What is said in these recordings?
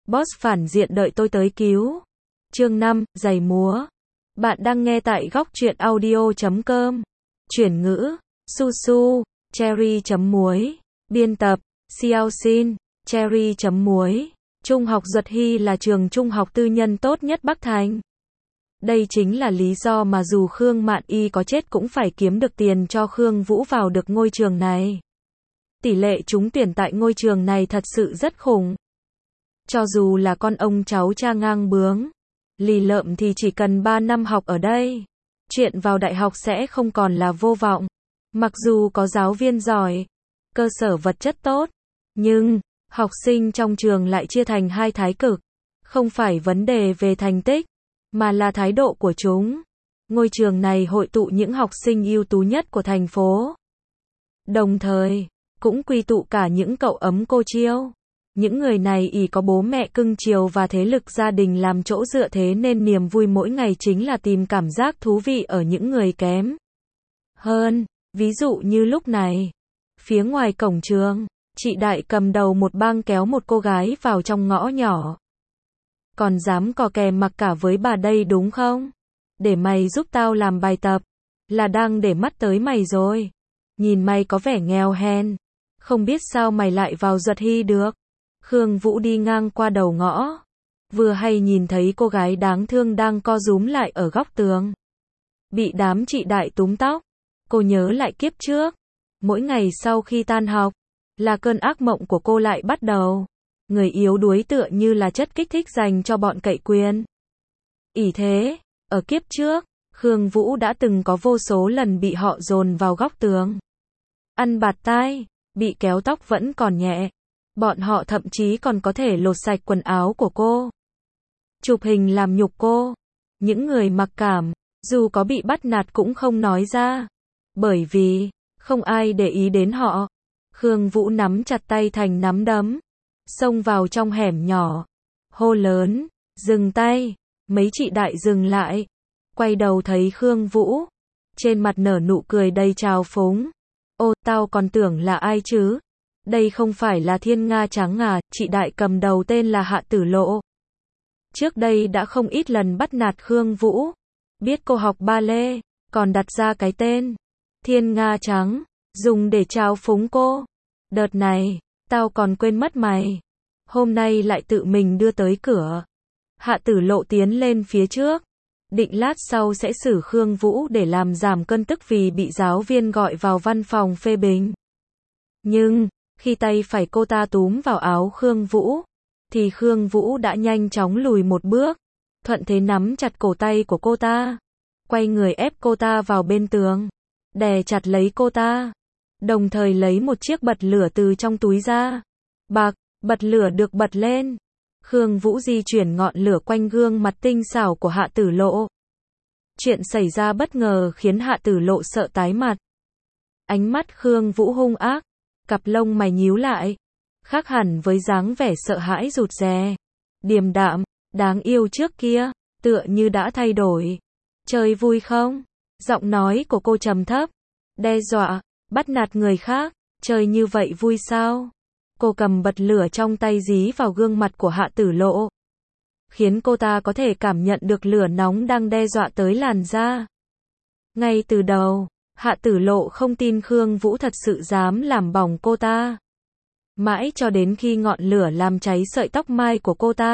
Boss phản diện đợi tôi tới cứu. Chương 5, giày múa. Bạn đang nghe tại góc truyện audio.com. Chuyển ngữ, su su, cherry.muối. Biên tập, Xiao Xin, cherry.muối. Trung học Duật Hy là trường trung học tư nhân tốt nhất Bắc Thành. Đây chính là lý do mà dù Khương Mạn Y có chết cũng phải kiếm được tiền cho Khương Vũ vào được ngôi trường này. Tỷ lệ trúng tuyển tại ngôi trường này thật sự rất khủng. Cho dù là con ông cháu cha ngang bướng, lì lợm thì chỉ cần 3 năm học ở đây, chuyện vào đại học sẽ không còn là vô vọng. Mặc dù có giáo viên giỏi, cơ sở vật chất tốt, nhưng học sinh trong trường lại chia thành hai thái cực. Không phải vấn đề về thành tích, mà là thái độ của chúng. Ngôi trường này hội tụ những học sinh ưu tú nhất của thành phố. Đồng thời, cũng quy tụ cả những cậu ấm cô chiêu. Những người này ỷ có bố mẹ cưng chiều và thế lực gia đình làm chỗ dựa, thế nên niềm vui mỗi ngày chính là tìm cảm giác thú vị ở những người kém hơn. Ví dụ như lúc này, phía ngoài cổng trường, chị Đại cầm đầu một bang kéo một cô gái vào trong ngõ nhỏ. Còn dám cò kè mặc cả với bà đây đúng không? Để mày giúp tao làm bài tập, là đang để mắt tới mày rồi. Nhìn mày có vẻ nghèo hèn, không biết sao mày lại vào Duật Hy được. Khương Vũ đi ngang qua đầu ngõ, vừa hay nhìn thấy cô gái đáng thương đang co rúm lại ở góc tường, bị đám chị Đại túm tóc. Cô nhớ lại kiếp trước, mỗi ngày sau khi tan học, là cơn ác mộng của cô lại bắt đầu. Người yếu đuối tựa như là chất kích thích dành cho bọn cậy quyền. Ỷ thế, ở kiếp trước, Khương Vũ đã từng có vô số lần bị họ dồn vào góc tường, ăn bạt tai, bị kéo tóc vẫn còn nhẹ. Bọn họ thậm chí còn có thể lột sạch quần áo của cô, chụp hình làm nhục cô. Những người mặc cảm, dù có bị bắt nạt cũng không nói ra, bởi vì không ai để ý đến họ. Khương Vũ nắm chặt tay thành nắm đấm, xông vào trong hẻm nhỏ, hô lớn, dừng tay. Mấy chị Đại dừng lại, quay đầu thấy Khương Vũ, trên mặt nở nụ cười đầy trào phúng. Ô, tao còn tưởng là ai chứ? Đây không phải là Thiên Nga Trắng à? Chị Đại cầm đầu tên là Hạ Tử Lộ. Trước đây đã không ít lần bắt nạt Khương Vũ, biết cô học ba lê, còn đặt ra cái tên Thiên Nga Trắng, dùng để trào phúng cô. Đợt này, tao còn quên mất mày, hôm nay lại tự mình đưa tới cửa. Hạ Tử Lộ tiến lên phía trước, định lát sau sẽ xử Khương Vũ để làm giảm cơn tức vì bị giáo viên gọi vào văn phòng phê bình. Nhưng khi tay phải cô ta túm vào áo Khương Vũ, thì Khương Vũ đã nhanh chóng lùi một bước, thuận thế nắm chặt cổ tay của cô ta, quay người ép cô ta vào bên tường, đè chặt lấy cô ta, đồng thời lấy một chiếc bật lửa từ trong túi ra. Bạc, bật lửa được bật lên. Khương Vũ di chuyển ngọn lửa quanh gương mặt tinh xảo của Hạ Tử Lộ. Chuyện xảy ra bất ngờ khiến Hạ Tử Lộ sợ tái mặt. Ánh mắt Khương Vũ hung ác, cặp lông mày nhíu lại, khác hẳn với dáng vẻ sợ hãi rụt rè, điềm đạm, đáng yêu trước kia, tựa như đã thay đổi. Chơi vui không? Giọng nói của cô trầm thấp, đe dọa, bắt nạt người khác, chơi như vậy vui sao? Cô cầm bật lửa trong tay dí vào gương mặt của Hạ Tử Lộ, khiến cô ta có thể cảm nhận được lửa nóng đang đe dọa tới làn da. Ngay từ đầu, Hạ Tử Lộ không tin Khương Vũ thật sự dám làm bỏng cô ta. Mãi cho đến khi ngọn lửa làm cháy sợi tóc mai của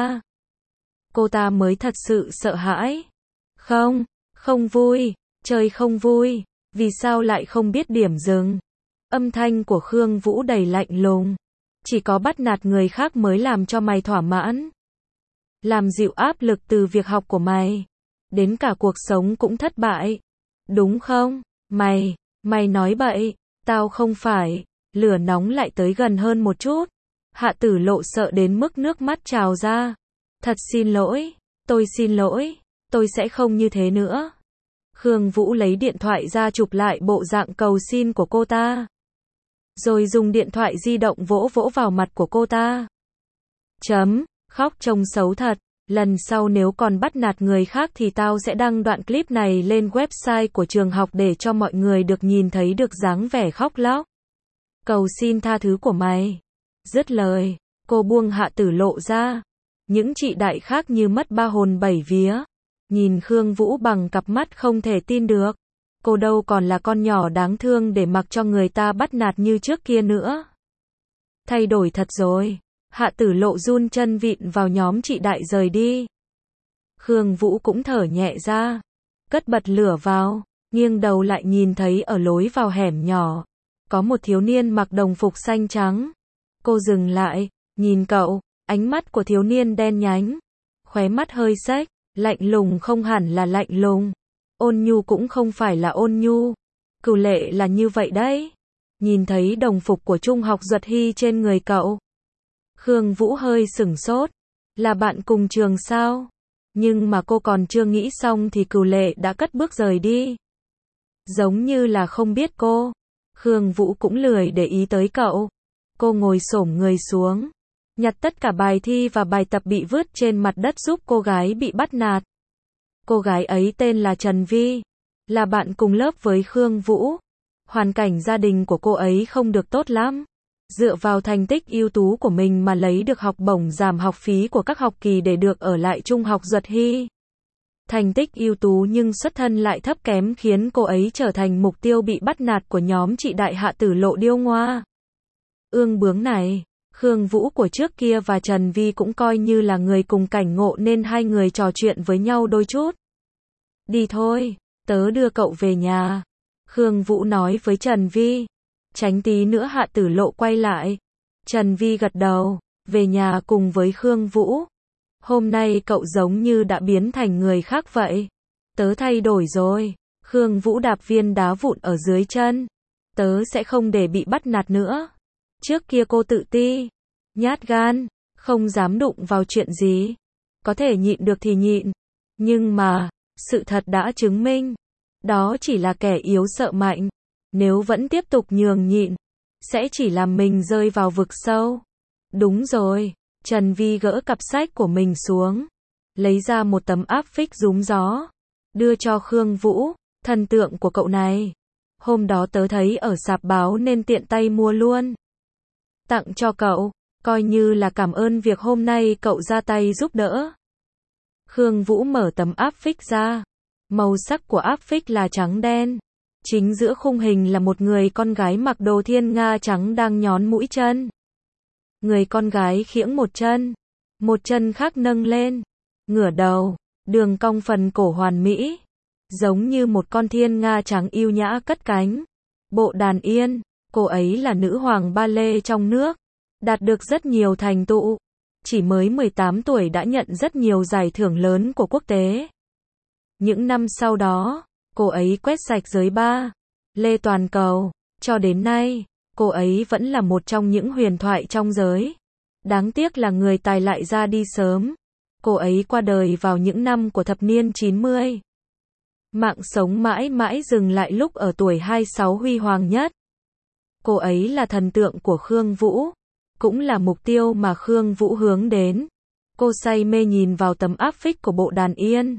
cô ta mới thật sự sợ hãi. Không, không vui, chơi không vui, vì sao lại không biết điểm dừng? Âm thanh của Khương Vũ đầy lạnh lùng. Chỉ có bắt nạt người khác mới làm cho mày thỏa mãn. Làm dịu áp lực từ việc học của mày, đến cả cuộc sống cũng thất bại, đúng không? Mày nói bậy, tao không phải. Lửa nóng lại tới gần hơn một chút. Hạ Tử Lộ sợ đến mức nước mắt trào ra. Thật xin lỗi, tôi xin lỗi, tôi sẽ không như thế nữa. Khương Vũ lấy điện thoại ra chụp lại bộ dạng cầu xin của cô ta, rồi dùng điện thoại di động vỗ vỗ vào mặt của cô ta. Khóc trông xấu thật, lần sau nếu còn bắt nạt người khác thì tao sẽ đăng đoạn clip này lên website của trường học để cho mọi người được nhìn thấy được dáng vẻ khóc lóc, cầu xin tha thứ của mày. Dứt lời, cô buông Hạ Tử Lộ ra, Những chị đại khác như mất ba hồn bảy vía. Nhìn Khương Vũ bằng cặp mắt không thể tin được. Cô đâu còn là con nhỏ đáng thương để mặc cho người ta bắt nạt như trước kia nữa. Thay đổi thật rồi. Hạ Tử Lộ run chân vịn vào nhóm chị đại rời đi. Khương Vũ cũng thở nhẹ ra. Cất bật lửa vào. Nghiêng đầu lại nhìn thấy ở lối vào hẻm nhỏ. Có một thiếu niên mặc đồng phục xanh trắng. Cô dừng lại. Nhìn cậu. Ánh mắt của thiếu niên đen nhánh. Khóe mắt hơi xếch. Lạnh lùng không hẳn là lạnh lùng. Ôn nhu cũng không phải là ôn nhu. Cửu Lệ là như vậy đấy. Nhìn thấy đồng phục của Trung học Duật Hy trên người cậu. Khương Vũ hơi sửng sốt. Là bạn cùng trường sao? Nhưng mà cô còn chưa nghĩ xong thì Cửu Lệ đã cất bước rời đi. Giống như là không biết cô. Khương Vũ cũng lười để ý tới cậu. Cô ngồi xổm người xuống. Nhặt tất cả bài thi và bài tập bị vứt trên mặt đất giúp cô gái bị bắt nạt. Cô gái ấy tên là Trần Vi. Là bạn cùng lớp với Khương Vũ. Hoàn cảnh gia đình của cô ấy không được tốt lắm. Dựa vào thành tích ưu tú của mình mà lấy được học bổng giảm học phí của các học kỳ để được ở lại Trung học Duật Hy. Thành tích ưu tú nhưng xuất thân lại thấp kém khiến cô ấy trở thành mục tiêu bị bắt nạt của nhóm chị đại Hạ Tử Lộ điêu ngoa. Ương bướng này, Khương Vũ của trước kia và Trần Vi cũng coi như là người cùng cảnh ngộ nên hai người trò chuyện với nhau đôi chút. Đi thôi, tớ đưa cậu về nhà. Khương Vũ nói với Trần Vi. Tránh tí nữa Hạ Tử Lộ quay lại. Trần Vi gật đầu, về nhà cùng với Khương Vũ. Hôm nay cậu giống như đã biến thành người khác vậy. Tớ thay đổi rồi. Khương Vũ đạp viên đá vụn ở dưới chân. Tớ sẽ không để bị bắt nạt nữa. Trước kia cô tự ti, nhát gan, không dám đụng vào chuyện gì. Có thể nhịn được thì nhịn. Nhưng mà, sự thật đã chứng minh. Đó chỉ là kẻ yếu sợ mạnh. Nếu vẫn tiếp tục nhường nhịn, sẽ chỉ làm mình rơi vào vực sâu. Đúng rồi. Trần Vi gỡ cặp sách của mình xuống. Lấy ra một tấm áp phích rúm gió. Đưa cho Khương Vũ. Thần tượng của cậu này. Hôm đó tớ thấy ở sạp báo nên tiện tay mua luôn. Tặng cho cậu. Coi như là cảm ơn việc hôm nay cậu ra tay giúp đỡ. Khương Vũ mở tấm áp phích ra. Màu sắc của áp phích là trắng đen. Chính giữa khung hình là một người con gái mặc đồ thiên nga trắng đang nhón mũi chân. Người con gái khiễng một chân khác nâng lên, ngửa đầu, đường cong phần cổ hoàn mỹ, giống như một con thiên nga trắng yêu nhã cất cánh. Bộ Đàn Yên, cô ấy là nữ hoàng ba lê trong nước, đạt được rất nhiều thành tựu, chỉ mới 18 tuổi đã nhận rất nhiều giải thưởng lớn của quốc tế. Những năm sau đó, cô ấy quét sạch giới ba lê toàn cầu, cho đến nay, cô ấy vẫn là một trong những huyền thoại trong giới. Đáng tiếc là người tài lại ra đi sớm. Cô ấy qua đời vào những năm của thập niên 90. Mạng sống mãi mãi dừng lại lúc ở tuổi 26 huy hoàng nhất. Cô ấy là thần tượng của Khương Vũ, cũng là mục tiêu mà Khương Vũ hướng đến. Cô say mê nhìn vào tấm áp phích của Bộ Đàn Yên.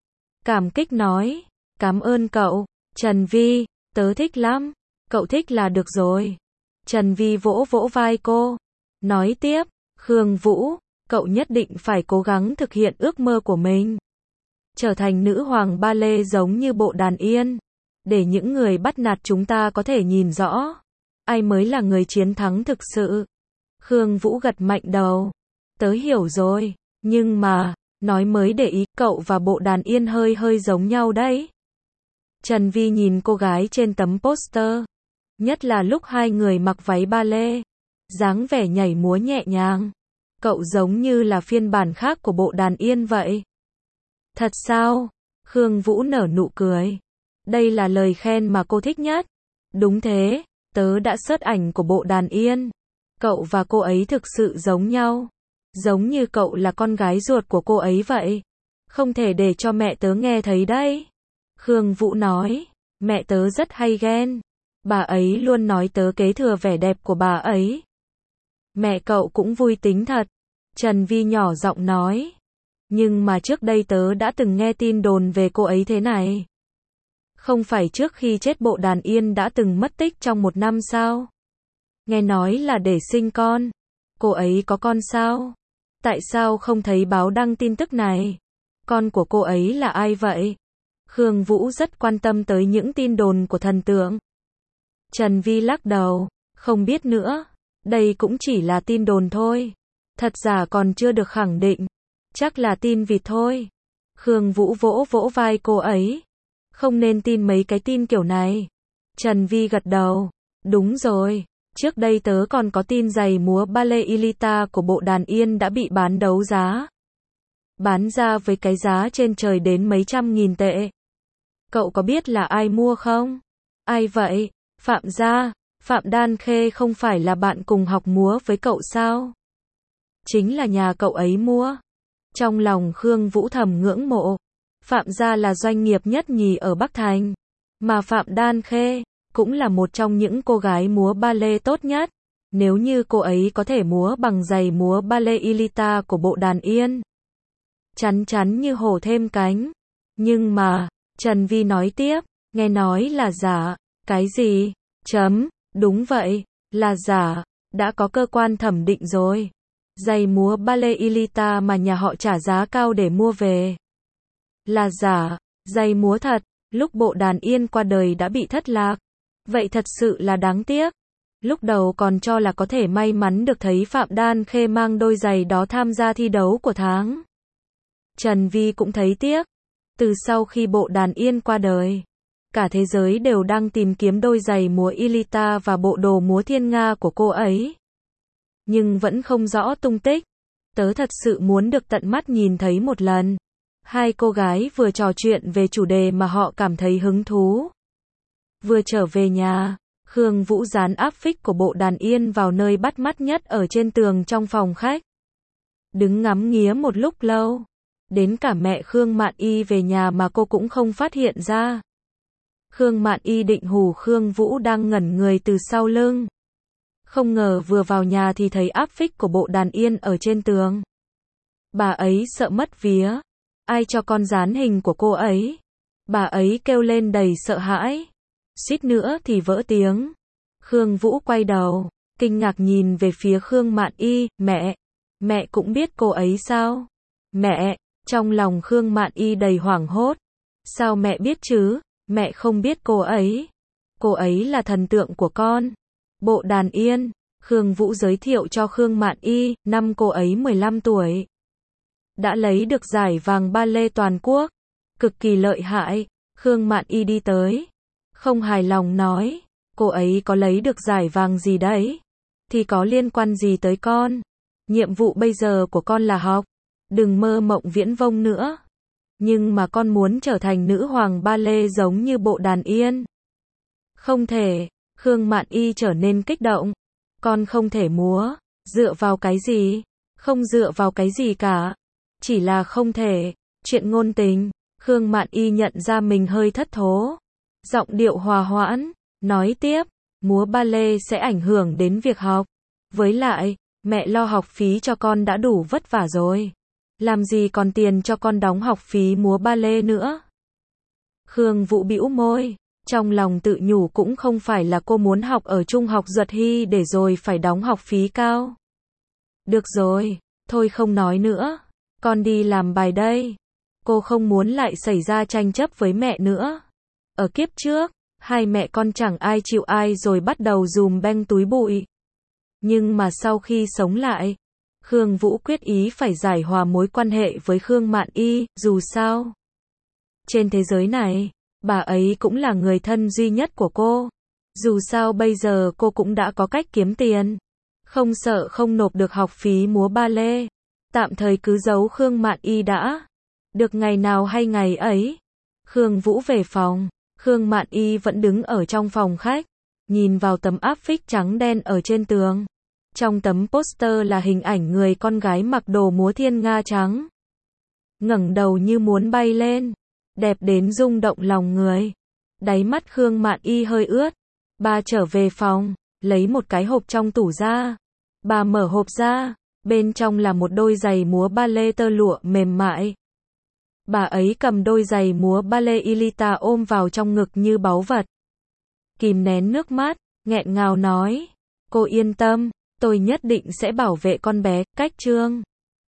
Cảm kích nói, cảm ơn cậu, Trần Vi, tớ thích lắm, cậu thích là được rồi. Trần Vi vỗ vỗ vai cô, nói tiếp, Khương Vũ, cậu nhất định phải cố gắng thực hiện ước mơ của mình. Trở thành nữ hoàng ba lê giống như Bộ Đàn Yên, để những người bắt nạt chúng ta có thể nhìn rõ, ai mới là người chiến thắng thực sự. Khương Vũ gật mạnh đầu, tớ hiểu rồi, nhưng mà, nói mới để ý, cậu và Bộ Đàn Yên hơi hơi giống nhau đấy. Trần Vi nhìn cô gái trên tấm poster, nhất là lúc hai người mặc váy ba lê, dáng vẻ nhảy múa nhẹ nhàng. Cậu giống như là phiên bản khác của Bộ Đàn Yên vậy. Thật sao? Khương Vũ nở nụ cười. Đây là lời khen mà cô thích nhất. Đúng thế, tớ đã search ảnh của Bộ Đàn Yên. Cậu và cô ấy thực sự giống nhau. Giống như cậu là con gái ruột của cô ấy vậy. Không thể để cho mẹ tớ nghe thấy đấy. Khương Vũ nói, mẹ tớ rất hay ghen. Bà ấy luôn nói tớ kế thừa vẻ đẹp của bà ấy. Mẹ cậu cũng vui tính thật. Trần Vi nhỏ giọng nói. Nhưng mà trước đây tớ đã từng nghe tin đồn về cô ấy thế này. Không phải trước khi chết Bộ Đàn Yên đã từng mất tích trong 1 năm sao? Nghe nói là để sinh con. Cô ấy có con sao? Tại sao không thấy báo đăng tin tức này? Con của cô ấy là ai vậy? Khương Vũ rất quan tâm tới những tin đồn của thần tượng. Trần Vi lắc đầu, không biết nữa. Đây cũng chỉ là tin đồn thôi. Thật giả còn chưa được khẳng định. Chắc là tin vịt thôi. Khương Vũ vỗ vỗ vai cô ấy. Không nên tin mấy cái tin kiểu này. Trần Vi gật đầu. Đúng rồi. Trước đây tớ còn có tin giày múa ballet Ilita của bộ đàn Yên đã bị bán đấu giá. Bán ra với cái giá trên trời đến mấy trăm nghìn tệ. Cậu có biết là ai mua không? Ai vậy? Phạm gia. Phạm Đan Khê không phải là bạn cùng học múa với cậu sao? Chính là nhà cậu ấy mua. Trong lòng Khương Vũ thầm ngưỡng mộ. Phạm gia là doanh nghiệp nhất nhì ở Bắc Thành. Mà Phạm Đan Khê cũng là một trong những cô gái múa ballet tốt nhất. Nếu như cô ấy có thể múa bằng giày múa ballet Ilita của bộ đàn Yên, chắn chắn như hổ thêm cánh. Nhưng mà, Trần Vi nói tiếp, nghe nói là giả. Cái gì? Đúng vậy, là giả. Đã có cơ quan thẩm định rồi. Giày múa ballet Ilita mà nhà họ trả giá cao để mua về là giả. Giày múa thật, lúc bộ đàn Yên qua đời đã bị thất lạc. Vậy thật sự là đáng tiếc. Lúc đầu còn cho là có thể may mắn được thấy Phạm Đan Khê mang đôi giày đó tham gia thi đấu của tháng. Trần Vi cũng thấy tiếc. Từ sau khi bộ đàn Yên qua đời, cả thế giới đều đang tìm kiếm đôi giày múa Ilita và bộ đồ múa Thiên Nga của cô ấy. Nhưng vẫn không rõ tung tích. Tớ thật sự muốn được tận mắt nhìn thấy một lần. Hai cô gái vừa trò chuyện về chủ đề mà họ cảm thấy hứng thú. Vừa trở về nhà, Khương Vũ dán áp phích của bộ đàn Yên vào nơi bắt mắt nhất ở trên tường trong phòng khách. Đứng ngắm nghía một lúc lâu. Đến cả mẹ Khương Mạn Y về nhà mà cô cũng không phát hiện ra. Khương Mạn Y định hù Khương Vũ đang ngẩn người từ sau lưng. Không ngờ vừa vào nhà thì thấy áp phích của bộ đàn Yên ở trên tường. Bà ấy sợ mất vía. Ai cho con dán hình của cô ấy? Bà ấy kêu lên đầy sợ hãi. Suýt nữa thì vỡ tiếng. Khương Vũ quay đầu, kinh ngạc nhìn về phía Khương Mạn Y. Mẹ cũng biết cô ấy sao? Mẹ, trong lòng Khương Mạn Y đầy hoảng hốt. Sao mẹ biết chứ? Mẹ không biết cô ấy. Cô ấy là thần tượng của con. Bộ đàn Yên. Khương Vũ giới thiệu cho Khương Mạn Y, năm cô ấy 15 tuổi. Đã lấy được giải vàng ballet toàn quốc. Cực kỳ lợi hại. Khương Mạn Y đi tới. Không hài lòng nói. Cô ấy có lấy được giải vàng gì đấy? Thì có liên quan gì tới con? Nhiệm vụ bây giờ của con là học. Đừng mơ mộng viễn vông nữa. Nhưng mà con muốn trở thành nữ hoàng ballet giống như bộ đàn Yên. Không thể. Khương Mạn Y trở nên kích động. Con không thể múa. Dựa vào cái gì? Không dựa vào cái gì cả. Chỉ là không thể. Chuyện ngôn tình. Khương Mạn Y nhận ra mình hơi thất thố. Giọng điệu hòa hoãn. Nói tiếp. Múa ballet sẽ ảnh hưởng đến việc học. Với lại, mẹ lo học phí cho con đã đủ vất vả rồi. Làm gì còn tiền cho con đóng học phí múa ballet nữa. Khương Vũ bĩu môi. Trong lòng tự nhủ cũng không phải là cô muốn học ở Trung học Duật Hy để rồi phải đóng học phí cao. Được rồi, thôi không nói nữa. Con đi làm bài đây. Cô không muốn lại xảy ra tranh chấp với mẹ nữa. Ở kiếp trước, hai mẹ con chẳng ai chịu ai rồi bắt đầu dùm beng túi bụi. Nhưng mà sau khi sống lại, Khương Vũ quyết ý phải giải hòa mối quan hệ với Khương Mạn Y, dù sao. Trên thế giới này, bà ấy cũng là người thân duy nhất của cô. Dù sao bây giờ cô cũng đã có cách kiếm tiền. Không sợ không nộp được học phí múa ballet. Tạm thời cứ giấu Khương Mạn Y đã. Được ngày nào hay ngày ấy. Khương Vũ về phòng. Khương Mạn Y vẫn đứng ở trong phòng khách. Nhìn vào tấm áp phích trắng đen ở trên tường. Trong tấm poster là hình ảnh người con gái mặc đồ múa Thiên Nga trắng. Ngẩng đầu như muốn bay lên. Đẹp đến rung động lòng người. Đáy mắt Khương Mạn Y hơi ướt. Bà trở về phòng, lấy một cái hộp trong tủ ra. Bà mở hộp ra, bên trong là một đôi giày múa ballet tơ lụa mềm mại. Bà ấy cầm đôi giày múa ballet Ilita ôm vào trong ngực như báu vật. Kìm nén nước mắt, nghẹn ngào nói. Cô yên tâm, tôi nhất định sẽ bảo vệ con bé. Cách chương